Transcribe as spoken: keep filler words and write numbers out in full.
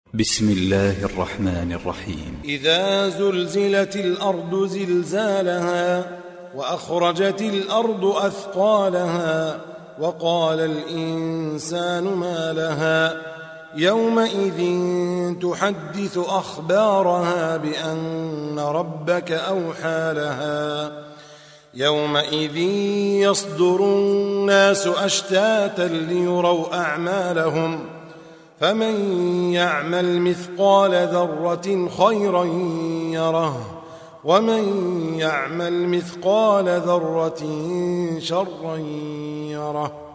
بسم الله الرحمن الرحيم. إذا زلزلت الأرض زلزالها وأخرجت الأرض أثقالها وقال الإنسان ما لها يومئذ تحدث أخبارها بأن ربك أوحى لها يومئذ يصدر الناس أشتاتا ليروا أعمالهم فمن يعمل مثقال ذرة خيرا يره ومن يعمل مثقال ذرة شرا يره.